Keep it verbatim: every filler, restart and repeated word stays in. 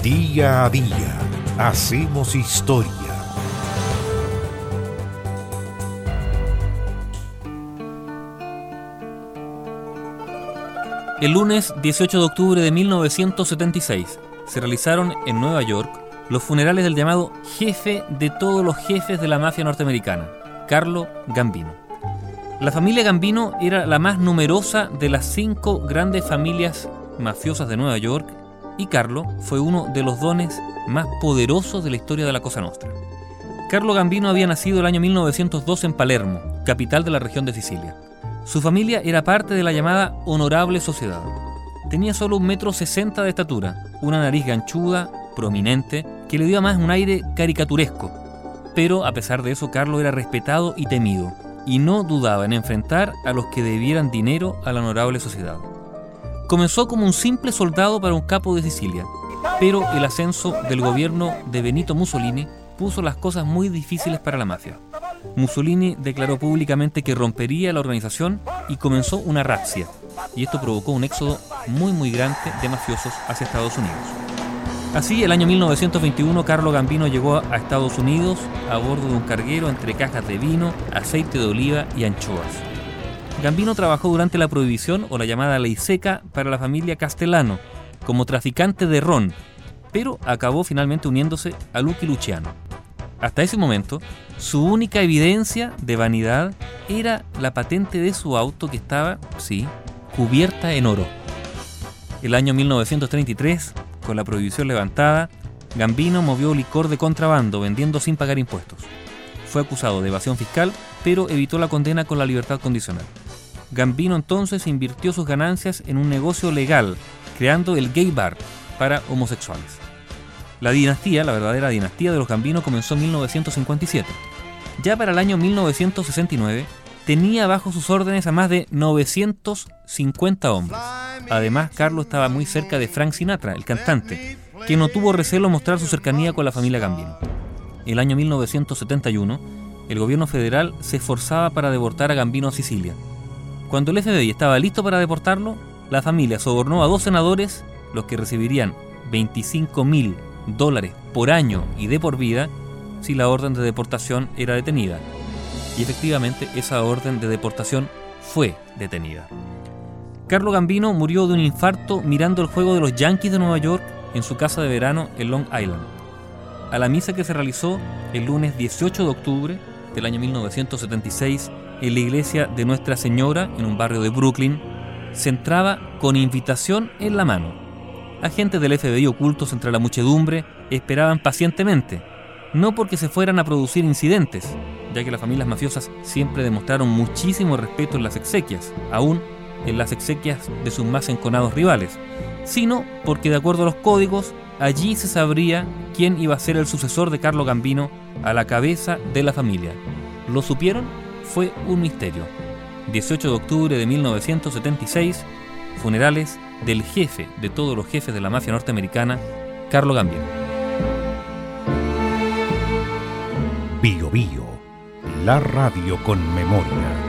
Día a día hacemos historia. El lunes dieciocho de octubre de mil novecientos setenta y seis se realizaron en Nueva York los funerales del llamado jefe de todos los jefes de la mafia norteamericana, Carlo Gambino. La familia Gambino era la más numerosa de las cinco grandes familias mafiosas de Nueva York y Carlo fue uno de los dones más poderosos de la historia de la Cosa Nostra. Carlo Gambino había nacido el año mil novecientos dos en Palermo, capital de la región de Sicilia. Su familia era parte de la llamada Honorable Sociedad. Tenía solo un metro sesenta de estatura, una nariz ganchuda, prominente, que le dio además un aire caricaturesco. Pero a pesar de eso, Carlo era respetado y temido, y no dudaba en enfrentar a los que debieran dinero a la Honorable Sociedad. Comenzó como un simple soldado para un capo de Sicilia, pero el ascenso del gobierno de Benito Mussolini puso las cosas muy difíciles para la mafia. Mussolini declaró públicamente que rompería la organización y comenzó una razzia, y esto provocó un éxodo muy muy grande de mafiosos hacia Estados Unidos. Así, el año mil novecientos veintiuno, Carlo Gambino llegó a Estados Unidos a bordo de un carguero entre cajas de vino, aceite de oliva y anchoas. Gambino trabajó durante la Prohibición o la llamada Ley Seca para la familia Castellano como traficante de ron, pero acabó finalmente uniéndose a Lucky Luciano. Hasta ese momento, su única evidencia de vanidad era la patente de su auto que estaba, sí, cubierta en oro. El año mil novecientos treinta y tres, con la prohibición levantada, Gambino movió licor de contrabando vendiendo sin pagar impuestos. Fue acusado de evasión fiscal, pero evitó la condena con la libertad condicional. Gambino entonces invirtió sus ganancias en un negocio legal, creando el Gay Bar para homosexuales. La dinastía, la verdadera dinastía de los Gambino, comenzó en mil novecientos cincuenta y siete. Ya para el año mil novecientos sesenta y nueve, tenía bajo sus órdenes a más de novecientos cincuenta hombres. Además, Carlo estaba muy cerca de Frank Sinatra, el cantante, que no tuvo recelo en mostrar su cercanía con la familia Gambino. El año mil novecientos setenta y uno, el gobierno federal se esforzaba para deportar a Gambino a Sicilia. Cuando el F B I estaba listo para deportarlo, la familia sobornó a dos senadores, los que recibirían veinticinco mil dólares por año y de por vida si la orden de deportación era detenida. Y efectivamente esa orden de deportación fue detenida. Carlo Gambino murió de un infarto mirando el juego de los Yankees de Nueva York en su casa de verano en Long Island. A la misa que se realizó el lunes dieciocho de octubre del año mil novecientos setenta y seis en la iglesia de Nuestra Señora en un barrio de Brooklyn, se entraba con invitación en la mano. Agentes del F B I ocultos entre la muchedumbre esperaban pacientemente, no porque se fueran a producir incidentes, ya que las familias mafiosas siempre demostraron muchísimo respeto en las exequias, aún en las exequias de sus más enconados rivales, sino porque de acuerdo a los códigos, allí se sabría quién iba a ser el sucesor de Carlo Gambino a la cabeza de la familia. ¿Lo supieron? Fue un misterio. dieciocho de octubre de mil novecientos setenta y seis, funerales del jefe de todos los jefes de la mafia norteamericana, Carlo Gambino. Bio Bio, la radio con memoria.